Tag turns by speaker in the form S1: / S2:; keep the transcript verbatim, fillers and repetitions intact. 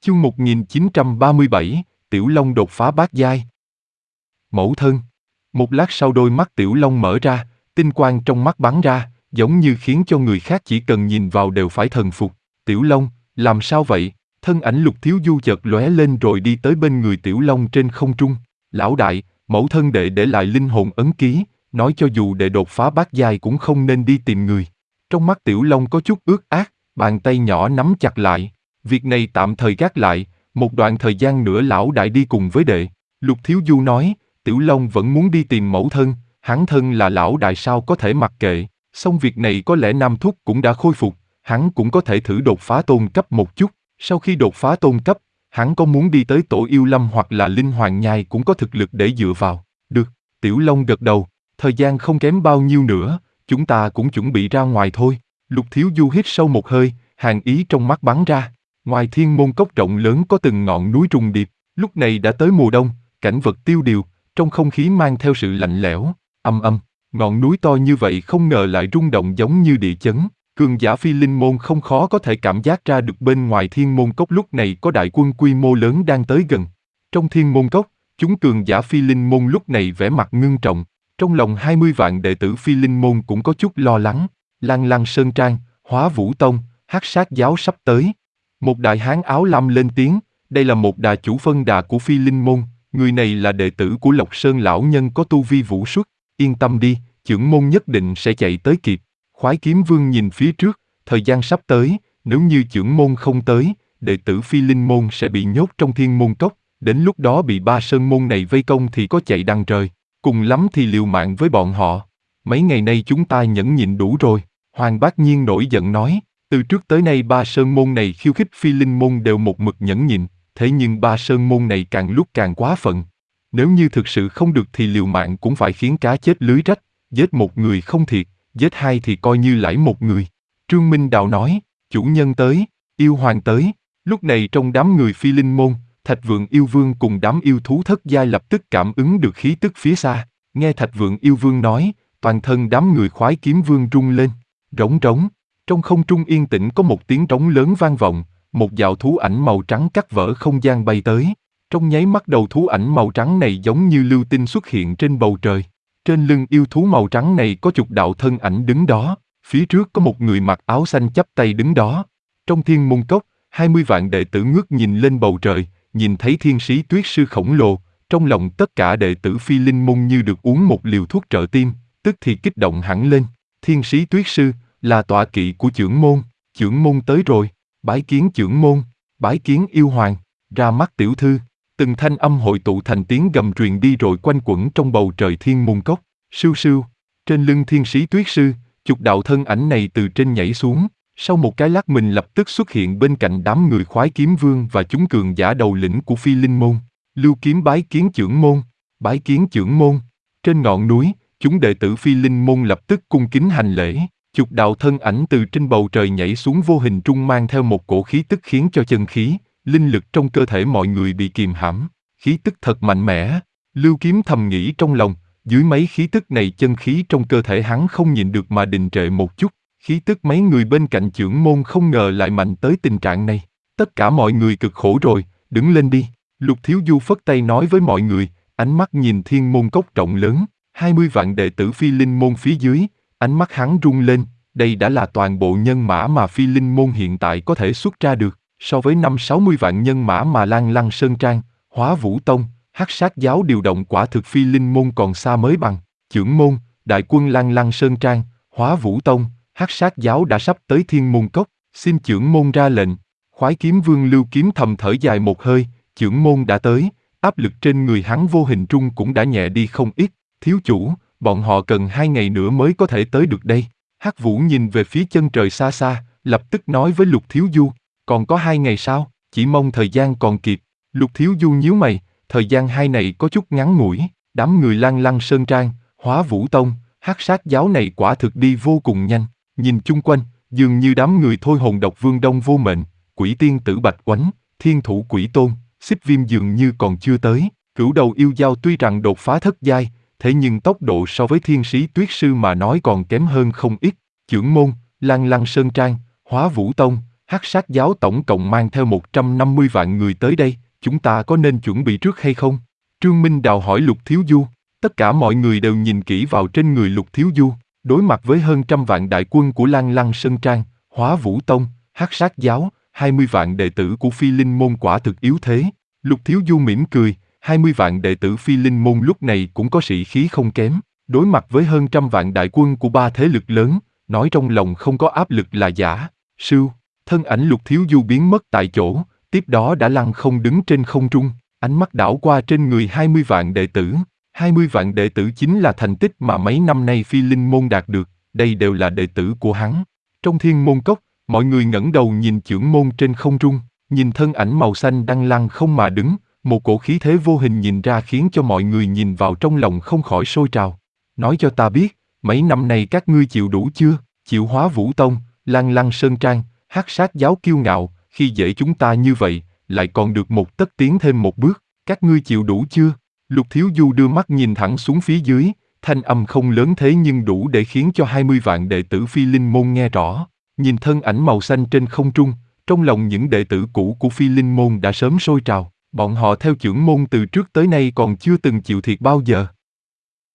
S1: Chương một nghìn chín trăm ba mươi bảy, Tiểu Long đột phá bát giai. Mẫu thân. Một lát sau đôi mắt Tiểu Long mở ra, tinh quang trong mắt bắn ra, giống như khiến cho người khác chỉ cần nhìn vào đều phải thần phục. Tiểu Long, làm sao vậy? Thân ảnh Lục Thiếu Du chợt lóe lên rồi đi tới bên người Tiểu Long trên không trung. Lão đại, mẫu thân đệ để lại linh hồn ấn ký, nói cho dù đệ đột phá bát giai cũng không nên đi tìm người. Trong mắt Tiểu Long có chút ướt át, bàn tay nhỏ nắm chặt lại. Việc này tạm thời gác lại, một đoạn thời gian nữa lão đại đi cùng với đệ. Lục Thiếu Du nói, Tiểu Long vẫn muốn đi tìm mẫu thân, hắn thân là lão đại sao có thể mặc kệ, xong việc này có lẽ Nam Thúc cũng đã khôi phục, hắn cũng có thể thử đột phá tôn cấp một chút, sau khi đột phá tôn cấp, hắn có muốn đi tới Tổ Yêu Lâm hoặc là Linh Hoàng Nhai cũng có thực lực để dựa vào. Được, Tiểu Long gật đầu, thời gian không kém bao nhiêu nữa, chúng ta cũng chuẩn bị ra ngoài thôi. Lục Thiếu Du hít sâu một hơi, hàn ý trong mắt bắn ra. Ngoài thiên môn cốc rộng lớn có từng ngọn núi trùng điệp, lúc này đã tới mùa đông, cảnh vật tiêu điều, trong không khí mang theo sự lạnh lẽo, âm âm, ngọn núi to như vậy không ngờ lại rung động giống như địa chấn, cường giả phi linh môn không khó có thể cảm giác ra được bên ngoài thiên môn cốc lúc này có đại quân quy mô lớn đang tới gần. Trong thiên môn cốc, chúng cường giả phi linh môn lúc này vẻ mặt ngưng trọng, trong lòng hai mươi vạn đệ tử phi linh môn cũng có chút lo lắng, Lăng Lăng Sơn Trang, Hóa Vũ Tông, Hắc Sát Giáo sắp tới. Một đại hán áo lam lên tiếng, đây là một đà chủ phân đà của phi linh môn, người này là đệ tử của Lộc Sơn lão nhân có tu vi vũ xuất, yên tâm đi, chưởng môn nhất định sẽ chạy tới kịp. Khoái Kiếm Vương nhìn phía trước, thời gian sắp tới, nếu như chưởng môn không tới, đệ tử phi linh môn sẽ bị nhốt trong thiên môn cốc, đến lúc đó bị ba sơn môn này vây công thì có chạy đằng trời, cùng lắm thì liều mạng với bọn họ. Mấy ngày nay chúng ta nhẫn nhịn đủ rồi, Hoàng Bác Nhiên nổi giận nói. Từ trước tới nay ba sơn môn này khiêu khích phi linh môn đều một mực nhẫn nhịn, thế nhưng ba sơn môn này càng lúc càng quá phận. Nếu như thực sự không được thì liều mạng cũng phải khiến cá chết lưới rách, giết một người không thiệt, giết hai thì coi như lãi một người. Trương Minh Đạo nói, chủ nhân tới, yêu hoàng tới. Lúc này trong đám người phi linh môn, Thạch Vượng Yêu Vương cùng đám yêu thú thất giai lập tức cảm ứng được khí tức phía xa. Nghe Thạch Vượng Yêu Vương nói, toàn thân đám người Khoái Kiếm Vương rung lên, rống rống. Trong không trung yên tĩnh có một tiếng trống lớn vang vọng, một dạo thú ảnh màu trắng cắt vỡ không gian bay tới. Trong nháy mắt đầu thú ảnh màu trắng này giống như lưu tinh xuất hiện trên bầu trời. Trên lưng yêu thú màu trắng này có chục đạo thân ảnh đứng đó, phía trước có một người mặc áo xanh chắp tay đứng đó. Trong thiên môn cốc, hai mươi vạn đệ tử ngước nhìn lên bầu trời, nhìn thấy thiên sĩ tuyết sư khổng lồ, trong lòng tất cả đệ tử phi linh môn như được uống một liều thuốc trợ tim, tức thì kích động hẳn lên. Thiên sĩ tuyết sư là tọa kỵ của chưởng môn, chưởng môn tới rồi, bái kiến chưởng môn, bái kiến yêu hoàng, ra mắt tiểu thư. Từng thanh âm hội tụ thành tiếng gầm truyền đi rồi quanh quẩn trong bầu trời thiên môn cốc. Sưu sưu, trên lưng thiên sĩ tuyết sư, chục đạo thân ảnh này từ trên nhảy xuống, sau một cái lát mình lập tức xuất hiện bên cạnh đám người Khoái Kiếm Vương và chúng cường giả đầu lĩnh của phi linh môn. Lưu Kiếm bái kiến chưởng môn, bái kiến chưởng môn. Trên ngọn núi, chúng đệ tử phi linh môn lập tức cung kính hành lễ. Chục đạo thân ảnh từ trên bầu trời nhảy xuống vô hình trung mang theo một cổ khí tức khiến cho chân khí, linh lực trong cơ thể mọi người bị kìm hãm. Khí tức thật mạnh mẽ. Lưu Kiếm thầm nghĩ trong lòng, dưới mấy khí tức này chân khí trong cơ thể hắn không nhịn được mà đình trệ một chút. Khí tức mấy người bên cạnh chưởng môn không ngờ lại mạnh tới tình trạng này. Tất cả mọi người cực khổ rồi, đứng lên đi. Lục Thiếu Du phất tay nói với mọi người, ánh mắt nhìn thiên môn cốc rộng lớn, hai mươi vạn đệ tử phi linh môn phía dưới. Ánh mắt hắn rung lên, đây đã là toàn bộ nhân mã mà phi linh môn hiện tại có thể xuất ra được, so với năm sáu mươi vạn nhân mã mà Lăng Lăng Sơn Trang, Hóa Vũ Tông, Hắc Sát Giáo điều động quả thực phi linh môn còn xa mới bằng. Chưởng môn, đại quân Lăng Lăng Sơn Trang, Hóa Vũ Tông, Hắc Sát Giáo đã sắp tới thiên môn cốc, xin chưởng môn ra lệnh. Khoái Kiếm Vương Lưu Kiếm thầm thở dài một hơi, chưởng môn đã tới, áp lực trên người hắn vô hình trung cũng đã nhẹ đi không ít. Thiếu chủ, bọn họ cần hai ngày nữa mới có thể tới được đây. Hắc Vũ nhìn về phía chân trời xa xa, lập tức nói với Lục Thiếu Du, còn có hai ngày sao, chỉ mong thời gian còn kịp. Lục Thiếu Du nhíu mày, thời gian hai này có chút ngắn ngủi, đám người Lăng Lăng Sơn Trang, Hóa Vũ Tông, Hắc Sát Giáo này quả thực đi vô cùng nhanh. Nhìn chung quanh, dường như đám người thôi hồn độc vương đông vô mệnh, quỷ tiên tử Bạch Oánh, thiên thủ quỷ tôn, xích viêm dường như còn chưa tới. Cửu đầu yêu dao tuy rằng đột phá thất giai, thế nhưng tốc độ so với thiên sĩ tuyết sư mà nói còn kém hơn không ít. Chưởng môn, Lăng Lăng Sơn Trang, Hóa Vũ Tông, Hắc Sát giáo tổng cộng mang theo một trăm năm mươi vạn người tới đây, chúng ta có nên chuẩn bị trước hay không? Trương Minh Đào hỏi Lục Thiếu Du. Tất cả mọi người đều nhìn kỹ vào trên người Lục Thiếu Du, đối mặt với hơn trăm vạn đại quân của Lan Lăng Sơn Trang, Hóa Vũ Tông, Hắc Sát giáo, hai mươi vạn đệ tử của Phi Linh môn quả thực yếu thế. Lục Thiếu Du mỉm cười, hai mươi vạn đệ tử Phi Linh môn lúc này cũng có sĩ khí không kém, đối mặt với hơn trăm vạn đại quân của ba thế lực lớn, nói trong lòng không có áp lực là giả. Sưu, thân ảnh Lục Thiếu Du biến mất tại chỗ, tiếp đó đã lăng không đứng trên không trung, ánh mắt đảo qua trên người hai mươi vạn đệ tử. hai mươi vạn đệ tử chính là thành tích mà mấy năm nay Phi Linh môn đạt được, đây đều là đệ tử của hắn. Trong Thiên Môn Cốc, mọi người ngẩng đầu nhìn chưởng môn trên không trung, nhìn thân ảnh màu xanh đang lăng không mà đứng, một cổ khí thế vô hình nhìn ra khiến cho mọi người nhìn vào trong lòng không khỏi sôi trào. Nói cho ta biết, mấy năm nay các ngươi chịu đủ chưa? Chịu Hóa Vũ Tông, Lan Lăng Sơn Trang, Hắc Sát giáo kiêu ngạo, khi dễ chúng ta như vậy, lại còn được một tấc tiến thêm một bước, các ngươi chịu đủ chưa? Lục Thiếu Du đưa mắt nhìn thẳng xuống phía dưới, thanh âm không lớn thế nhưng đủ để khiến cho hai mươi vạn đệ tử Phi Linh môn nghe rõ. Nhìn thân ảnh màu xanh trên không trung, trong lòng những đệ tử cũ của Phi Linh môn đã sớm sôi trào, bọn họ theo chưởng môn từ trước tới nay còn chưa từng chịu thiệt bao giờ.